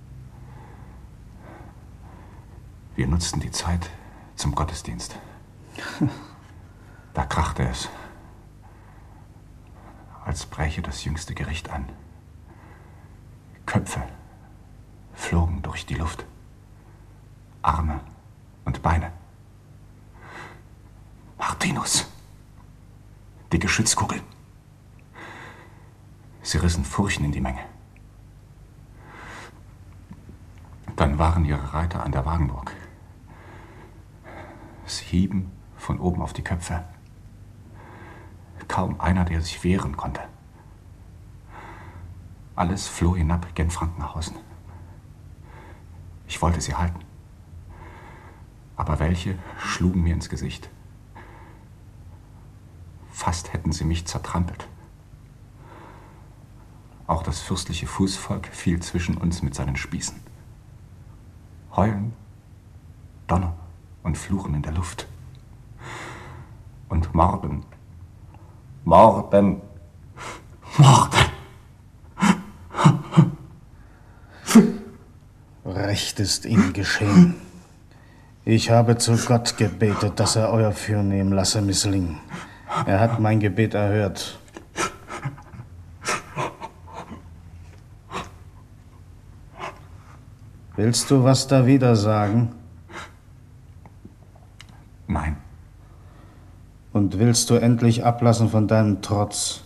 Wir nutzten die Zeit zum Gottesdienst. Da krachte es, als bräche das jüngste Gericht an. Köpfe flogen durch die Luft, Arme und Beine. Martinus, die Geschützkugeln. Sie rissen Furchen in die Menge. Dann waren ihre Reiter an der Wagenburg. Sie hieben von oben auf die Köpfe. Kaum einer, der sich wehren konnte. Alles floh hinab gen Frankenhausen. Ich wollte sie halten. Aber welche schlugen mir ins Gesicht. Fast hätten sie mich zertrampelt. Auch das fürstliche Fußvolk fiel zwischen uns mit seinen Spießen. Heulen, Donner und Fluchen in der Luft. Und Morden, Morden, Morden. Recht ist ihm geschehen. Ich habe zu Gott gebetet, dass er euer Fürnehmen lasse misslingen. Er hat mein Gebet erhört. Willst du was da wieder sagen? Nein. Und willst du endlich ablassen von deinem Trotz?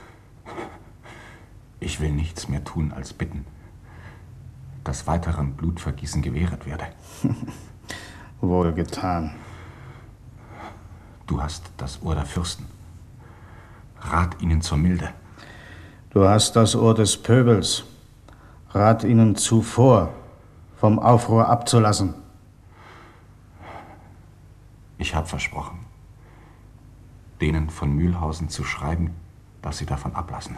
Ich will nichts mehr tun als bitten, dass weiterem Blutvergießen gewehret werde. Wohlgetan. Du hast das Ohr der Fürsten. Rat ihnen zur Milde. Du hast das Ohr des Pöbels. Rat ihnen zuvor, vom Aufruhr abzulassen. Ich habe versprochen, denen von Mühlhausen zu schreiben, dass sie davon ablassen.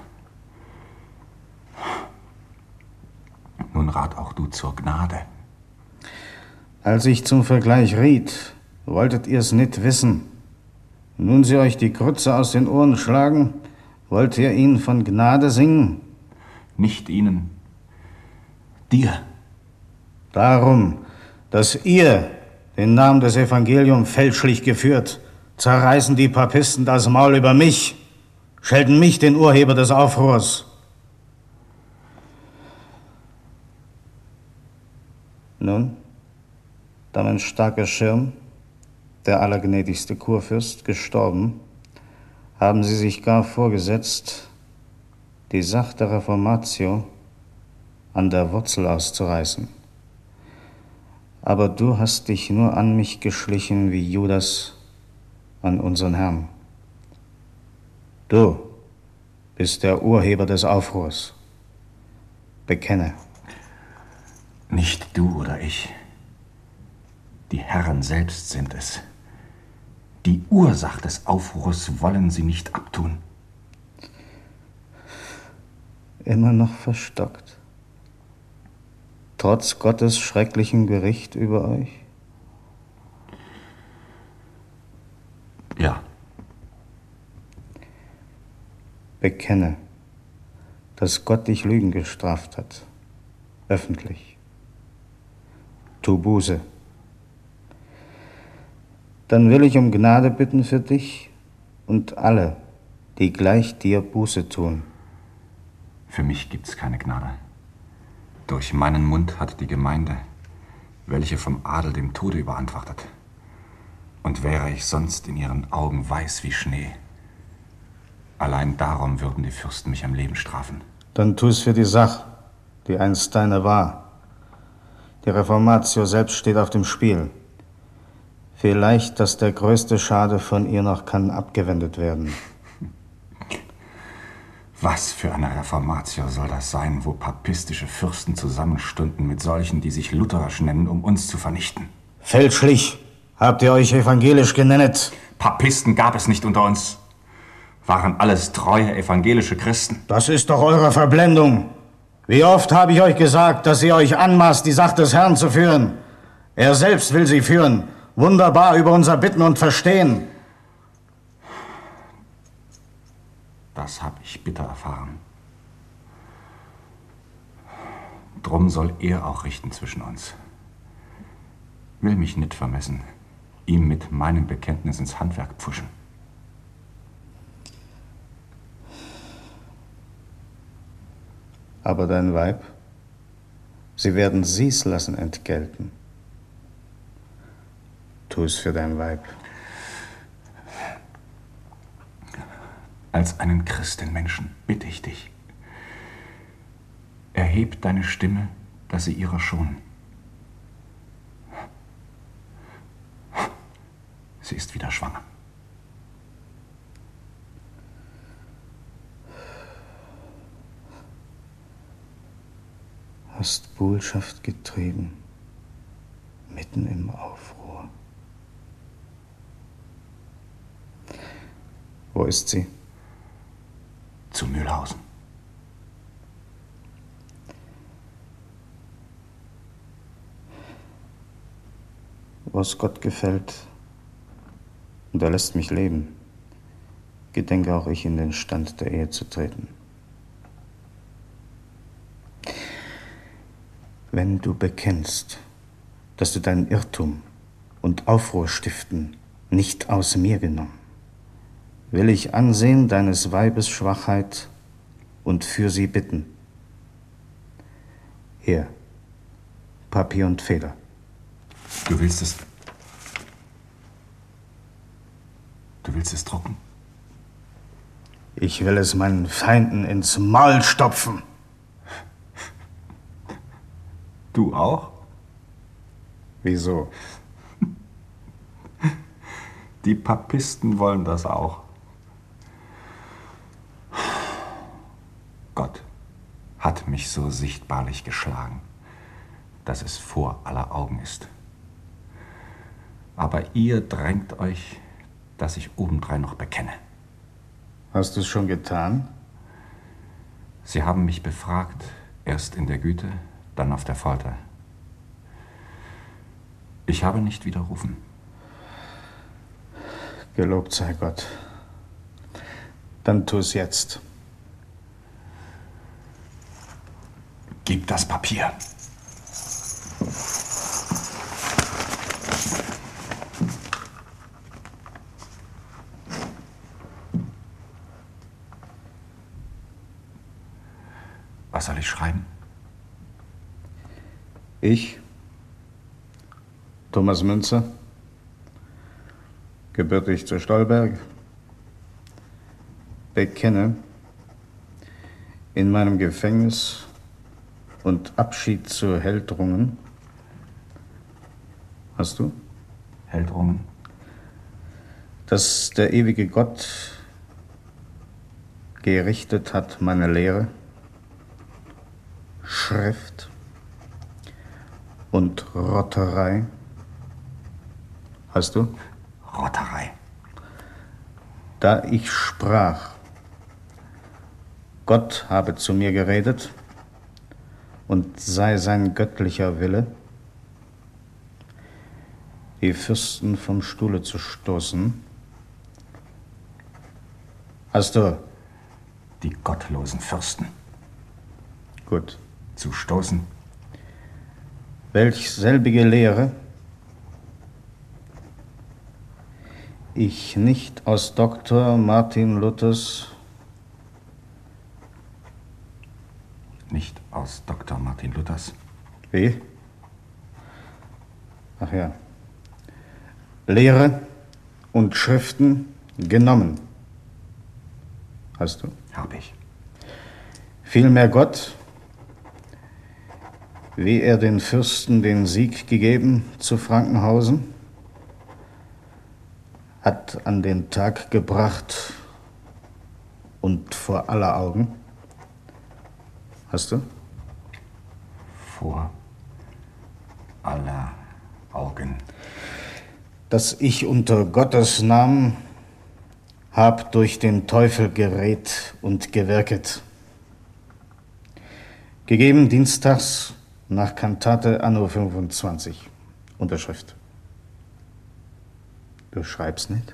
Nun rat auch du zur Gnade. Als ich zum Vergleich riet, wolltet ihr's nicht wissen. Nun sie euch die Grütze aus den Ohren schlagen, wollt ihr ihnen von Gnade singen? Nicht ihnen, dir. Darum, dass ihr den Namen des Evangeliums fälschlich geführt, zerreißen die Papisten das Maul über mich, schelten mich, den Urheber des Aufruhrs. Nun, da mein starker Schirm, der allergnädigste Kurfürst, gestorben, haben sie sich gar vorgesetzt, die Sache der Reformatio an der Wurzel auszureißen. Aber du hast dich nur an mich geschlichen wie Judas an unseren Herrn. Du bist der Urheber des Aufruhrs. Bekenne. Nicht du oder ich. Die Herren selbst sind es. Die Ursache des Aufruhrs wollen sie nicht abtun. Immer noch verstockt. Trotz Gottes schrecklichem Gericht über euch? Ja. Bekenne, dass Gott dich Lügen gestraft hat. Öffentlich. Tu Buße. Dann will ich um Gnade bitten für dich und alle, die gleich dir Buße tun. Für mich gibt's keine Gnade. Durch meinen Mund hat die Gemeinde, welche vom Adel dem Tode überantwortet. Und wäre ich sonst in ihren Augen weiß wie Schnee. Allein darum würden die Fürsten mich am Leben strafen. Dann tu's für die Sache, die einst deine war. Die Reformatio selbst steht auf dem Spiel. Vielleicht, dass der größte Schade von ihr noch kann abgewendet werden. Was für eine Reformatio soll das sein, wo papistische Fürsten zusammenstunden mit solchen, die sich lutherisch nennen, um uns zu vernichten? Fälschlich habt ihr euch evangelisch genennet. Papisten gab es nicht unter uns. Waren alles treue evangelische Christen. Das ist doch eure Verblendung. Wie oft habe ich euch gesagt, dass ihr euch anmaßt, die Sache des Herrn zu führen. Er selbst will sie führen. Wunderbar über unser Bitten und Verstehen. Das habe ich bitter erfahren. Drum soll er auch richten zwischen uns. Will mich nicht vermessen, ihm mit meinem Bekenntnis ins Handwerk pfuschen. Aber dein Weib, sie werden sie's lassen entgelten. Tu es für dein Weib. Als einen Christenmenschen bitte ich dich, erheb deine Stimme, dass sie ihrer schonen. Sie ist wieder schwanger. Hast Buhlschaft getrieben, mitten im Aufruhr. Wo ist sie? Zu Mühlhausen. Was Gott gefällt, und er lässt mich leben, gedenke auch ich in den Stand der Ehe zu treten. Wenn du bekennst, dass du deinen Irrtum und Aufruhr stiften nicht aus mir genommen, will ich ansehen deines Weibes Schwachheit und für sie bitten. Hier, Papier und Feder. Du willst es... Du willst es drucken? Ich will es meinen Feinden ins Maul stopfen. Du auch? Wieso? Die Papisten wollen das auch. Gott hat mich so sichtbarlich geschlagen, dass es vor aller Augen ist. Aber ihr drängt euch, dass ich obendrein noch bekenne. Hast du es schon getan? Sie haben mich befragt, erst in der Güte, dann auf der Folter. Ich habe nicht widerrufen. Gelobt sei Gott. Dann tu es jetzt. Gib das Papier. Was soll ich schreiben? Ich, Thomas Münzer, gebürtig zu Stolberg, bekenne in meinem Gefängnis und Abschied zu Heldrungen. Hast du? Heldrungen? Dass der ewige Gott gerichtet hat meine Lehre, Schrift und Rotterei? Hast du? Rotterei. Da ich sprach, Gott habe zu mir geredet und sei sein göttlicher Wille, die Fürsten vom Stuhle zu stoßen. Hast du? Die gottlosen Fürsten. Gut. Zu stoßen. Welch selbige Lehre ich nicht aus Doktor Martin Luthers Nicht aus Doktor Martin Luthers. Wie? Ach ja. Lehre und Schriften genommen. Hast du? Hab ich. Vielmehr Gott, wie er den Fürsten den Sieg gegeben zu Frankenhausen, hat an den Tag gebracht und vor aller Augen. Hast du? Vor aller Augen. Dass ich unter Gottes Namen hab durch den Teufel geredt und gewirket. Gegeben dienstags nach Kantate anno fünfundzwanzig. Unterschrift. Du schreibst nicht?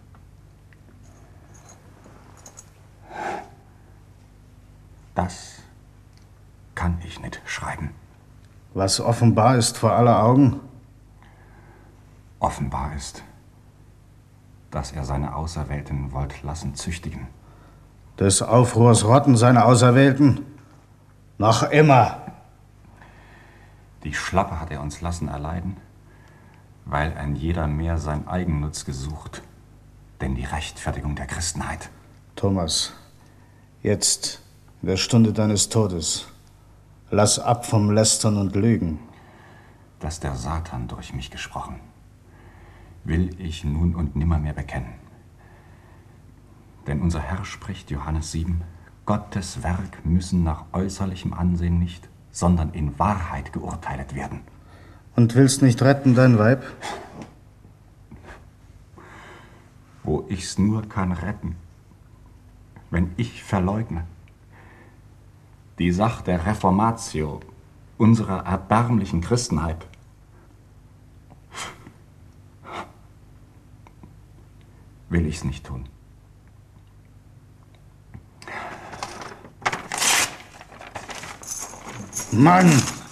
Das kann ich nicht schreiben. Was offenbar ist vor aller Augen? Offenbar ist, dass er seine Auserwählten wollt lassen züchtigen. Des Aufruhrs Rotten seine Auserwählten? Noch immer. Die Schlappe hat er uns lassen erleiden, weil ein jeder mehr sein Eigennutz gesucht, denn die Rechtfertigung der Christenheit. Thomas, jetzt, in der Stunde deines Todes, lass ab vom Lästern und Lügen. Dass der Satan durch mich gesprochen, will ich nun und nimmermehr bekennen. Denn unser Herr spricht, Johannes sieben, Gottes Werk müssen nach äußerlichem Ansehen nicht, sondern in Wahrheit geurteilet werden. Und willst nicht retten dein Weib? Wo ich's nur kann retten, wenn ich verleugne. Die Sache der Reformatio, unserer erbärmlichen Christenheit, will ich's nicht tun. Mann!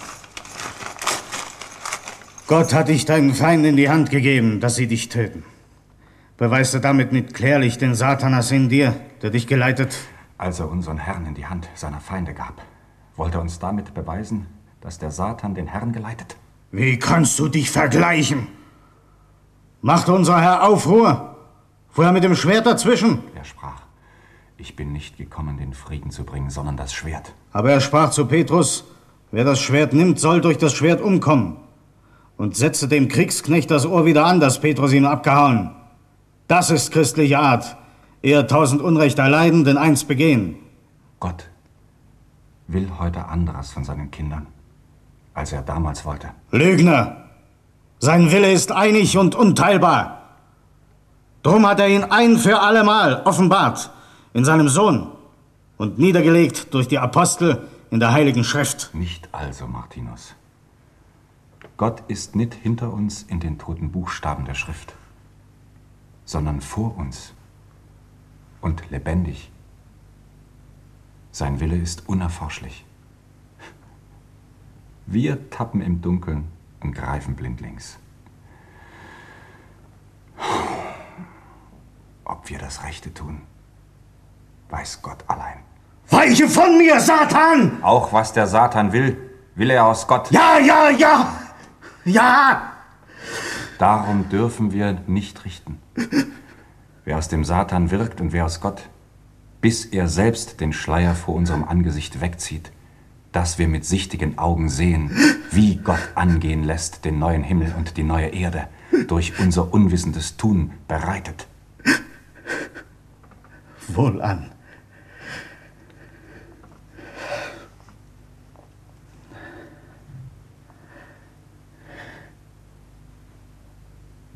Gott hat dich deinen Feinden in die Hand gegeben, dass sie dich töten. Beweist du damit nicht klärlich den Satanas in dir, der dich geleitet? Als er unseren Herrn in die Hand seiner Feinde gab, wollte er uns damit beweisen, dass der Satan den Herrn geleitet? Wie kannst du dich vergleichen? Macht unser Herr Aufruhr? Fuhr er mit dem Schwert dazwischen? Er sprach, ich bin nicht gekommen, den Frieden zu bringen, sondern das Schwert. Aber er sprach zu Petrus, wer das Schwert nimmt, soll durch das Schwert umkommen. Und setzte dem Kriegsknecht das Ohr wieder an, das Petrus ihm abgehauen. Das ist christliche Art. Eher tausend Unrecht erleiden, denn eins begehen. Gott will heute anderes von seinen Kindern, als er damals wollte. Lügner! Sein Wille ist einig und unteilbar. Drum hat er ihn ein für allemal offenbart in seinem Sohn und niedergelegt durch die Apostel in der Heiligen Schrift. Nicht also, Martinus. Gott ist nicht hinter uns in den toten Buchstaben der Schrift, sondern vor uns und lebendig. Sein Wille ist unerforschlich. Wir tappen im Dunkeln und greifen blindlings. Ob wir das Rechte tun, weiß Gott allein. Weiche von mir, Satan! Auch was der Satan will, will er aus Gott. Ja, ja, ja! Ja! Darum dürfen wir nicht richten. Wer aus dem Satan wirkt und wer aus Gott, bis er selbst den Schleier vor unserem Angesicht wegzieht, dass wir mit sichtigen Augen sehen, wie Gott angehen lässt den neuen Himmel und die neue Erde, durch unser unwissendes Tun bereitet. Wohlan.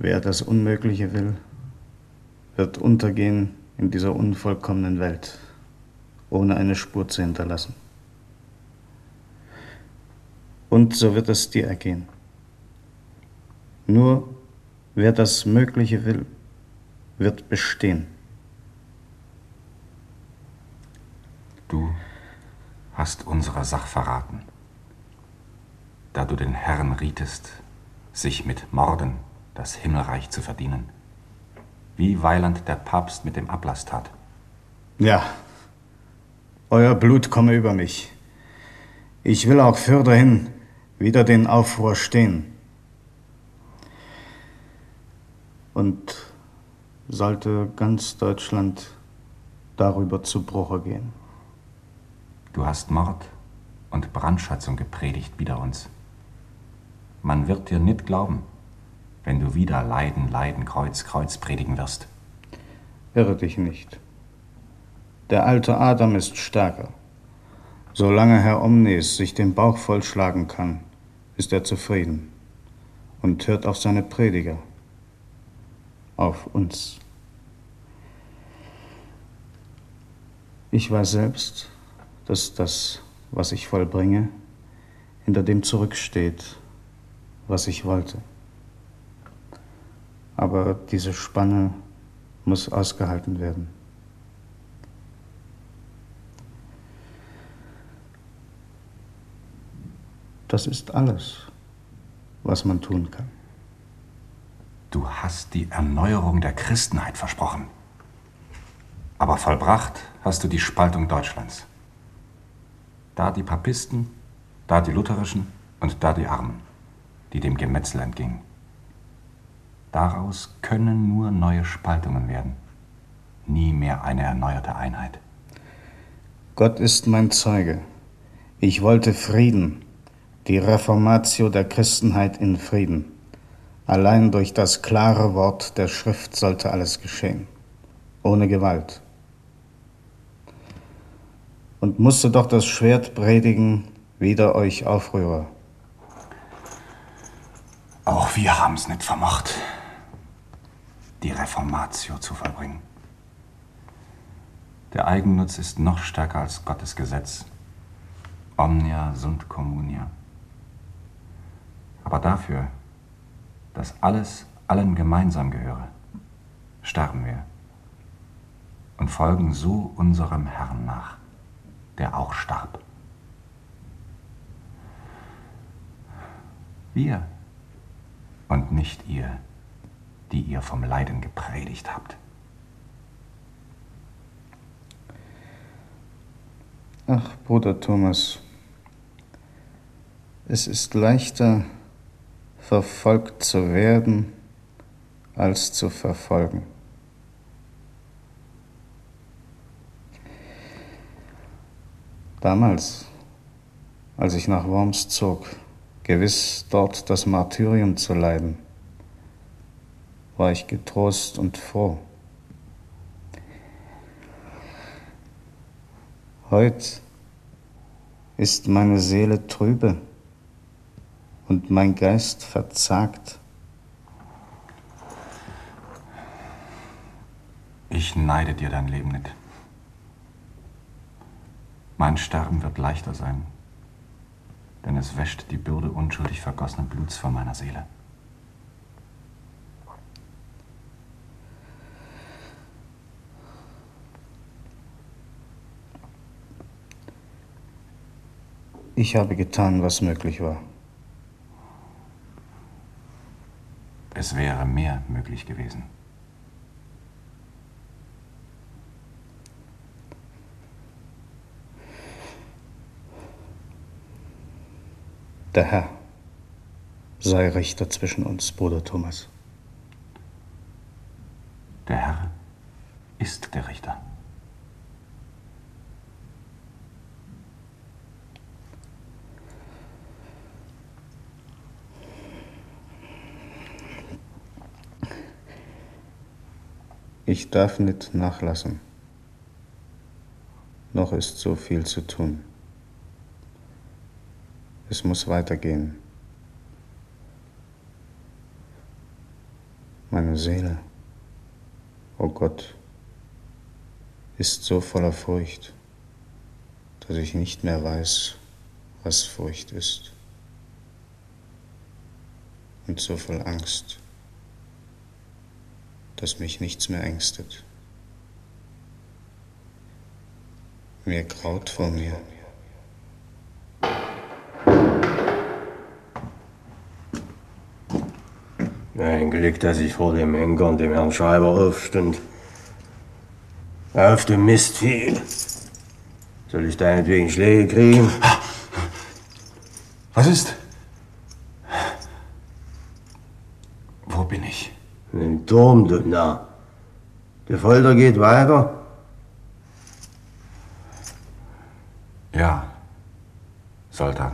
Wer das Unmögliche will, wird untergehen in dieser unvollkommenen Welt, ohne eine Spur zu hinterlassen. Und so wird es dir ergehen. Nur wer das Mögliche will, wird bestehen. Du hast unsere Sache verraten, da du den Herrn rietest, sich mit Morden das Himmelreich zu verdienen, wie Weiland der Papst mit dem Ablass tat. Ja, euer Blut komme über mich. Ich will auch fürderhin wieder den Aufruhr stehen. Und sollte ganz Deutschland darüber zu Bruche gehen. Du hast Mord und Brandschatzung gepredigt wider uns. Man wird dir nicht glauben, wenn du wieder Leiden, Leiden, Kreuz, Kreuz predigen wirst. Irre dich nicht. Der alte Adam ist stärker. Solange Herr Omnes sich den Bauch vollschlagen kann, ist er zufrieden und hört auf seine Prediger, auf uns. Ich weiß selbst, dass das, was ich vollbringe, hinter dem zurücksteht, was ich wollte. Aber diese Spanne muss ausgehalten werden. Das ist alles, was man tun kann. Du hast die Erneuerung der Christenheit versprochen. Aber vollbracht hast du die Spaltung Deutschlands. Da die Papisten, da die Lutherischen und da die Armen, die dem Gemetzel entgingen. Daraus können nur neue Spaltungen werden, nie mehr eine erneuerte Einheit. Gott ist mein Zeuge. Ich wollte Frieden, die Reformatio der Christenheit in Frieden. Allein durch das klare Wort der Schrift sollte alles geschehen, ohne Gewalt. Und musste doch das Schwert predigen, wider euch Aufrührer. Auch wir haben's nicht vermocht, die Reformatio zu vollbringen. Der Eigennutz ist noch stärker als Gottes Gesetz. Omnia sunt communia. Aber dafür, dass alles allen gemeinsam gehöre, sterben wir und folgen so unserem Herrn nach, der auch starb. Wir und nicht ihr, die ihr vom Leiden gepredigt habt. Ach, Bruder Thomas, es ist leichter, verfolgt zu werden, als zu verfolgen. Damals, als ich nach Worms zog, gewiss dort das Martyrium zu leiden, war ich getrost und froh. Heut ist meine Seele trübe und mein Geist verzagt. Ich neide dir dein Leben nicht. Mein Sterben wird leichter sein, denn es wäscht die Bürde unschuldig vergossenen Bluts von meiner Seele. Ich habe getan, was möglich war. Es wäre mehr möglich gewesen. Der Herr sei Richter zwischen uns, Bruder Thomas. Der Herr ist der Richter. Ich darf nicht nachlassen. Noch ist so viel zu tun. Es muss weitergehen. Meine Seele, oh Gott, ist so voller Furcht, dass ich nicht mehr weiß, was Furcht ist. Und so voll Angst, dass mich nichts mehr ängstet. Mir graut vor mir. Ein Glück, dass ich vor dem Henker und dem Herrn Schreiber aufstund. Auf dem Mistvieh. Soll ich deinetwegen Schläge kriegen? Was ist? Wo bin ich? Im Turm, du Narr. Die Folter geht weiter. Ja, Soldat.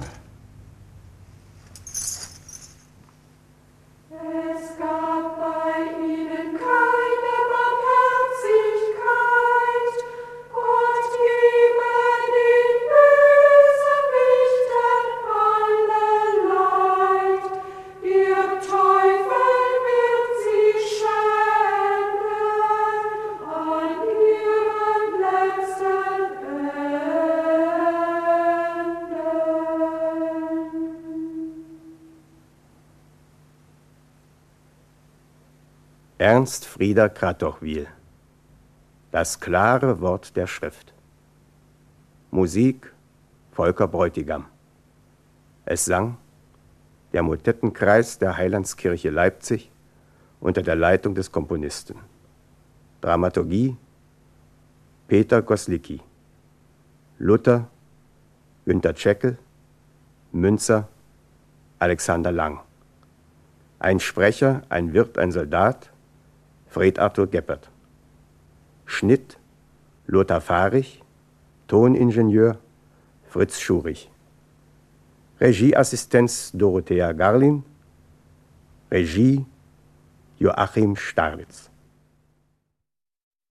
Es gab bei ihnen keine Barmherzigkeit. Gott gebe den Bösewichtern alle Leid. Ihr Teufel wird sie schänden an ihren letzten Ernst Frieder Kratochwil. Das klare Wort der Schrift. Musik Volker Bräutigam. Es sang der Motettenkreis der Heilandskirche Leipzig unter der Leitung des Komponisten. Dramaturgie Peter Goslicki. Luther Günter Tscheckel. Münzer Alexander Lang. Ein Sprecher, ein Wirt, ein Soldat Fred Arthur Geppert. Schnitt Lothar Fahrich. Toningenieur Fritz Schurich. Regieassistenz Dorothea Garlin. Regie Joachim Starwitz.